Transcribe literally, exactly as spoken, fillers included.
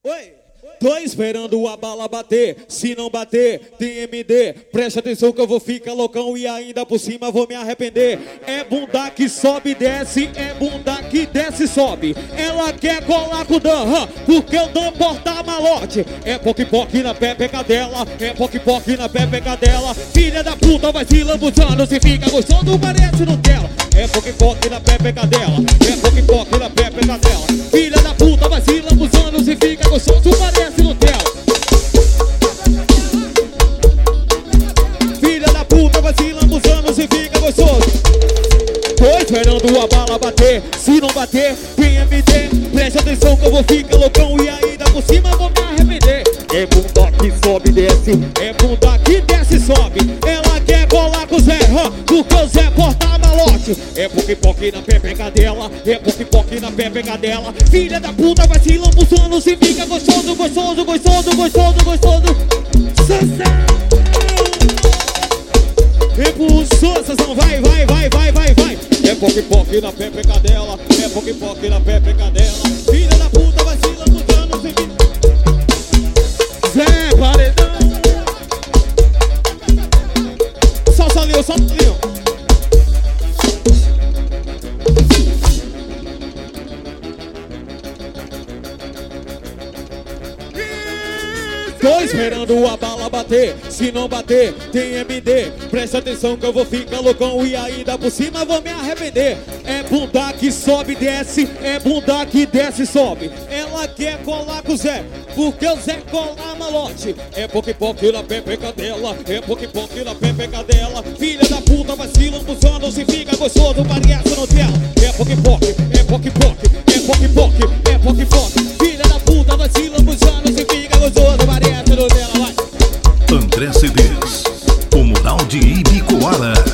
Oi! Tô esperando a bala bater, se não bater, tem M D. Presta atenção que eu vou ficar loucão e ainda por cima vou me arrepender. É bunda que sobe e desce, é bunda que desce e sobe. Ela quer colar com o Dan, porque o Dan porta malote. É poque-poque na pepeca dela, é poque-poque na pepeca dela. Filha da puta vai se lambuzando, se fica gostoso parece Nutella. É poque-poque na pepeca dela, é poque-poque na pepeca dela. Filha da puta vai se lambuzando, se fica gostoso parece Nutella. Filha da puta vai se lambuzando, se fica gostoso. Tô esperando a bala bater, se não bater, tem M D. Presta atenção que eu vou ficar loucão e ainda por cima vou me arrepender. É bunda que sobe e desce, é bunda que desce e sobe. Ela quer colar com o Zé, porque o Zé porta malote. É poque-poque na pepeca dela, é poque-poque na pepeca dela. Filha da puta vai se lambuzando, se fica gostoso, gostoso, gostoso, gostoso, gostoso. Sucesso! Repulsou, Sansão, vai, vai, vai, vai, vai, vai. É poque-poque na pepeca dela, é poque-poque na pepeca dela. Filha da puta vai se lambuzando, se fica... Zé Paredão. Solta o Leão, solta o Leão. Tô esperando a bala bater, se não bater, tem M D. Presta atenção que eu vou ficar loucão e ainda por cima vou me arrepender. É bunda que sobe e desce, é bunda que desce e sobe. Ela quer colar com o Zé, porque o Zé cola malote. É poque-poque na pepeca dela, é poque-poque na pepeca dela. Filha da puta vai se lambuzando, se fica gostoso, parece Nutella. É poque-poque, é poque-poque, é poque-poque, é poque-poque. Filha da puta vai se lambuzando, se fica gostoso, parece Nutella, vai. André C Ds, o Mural de Ibicoara.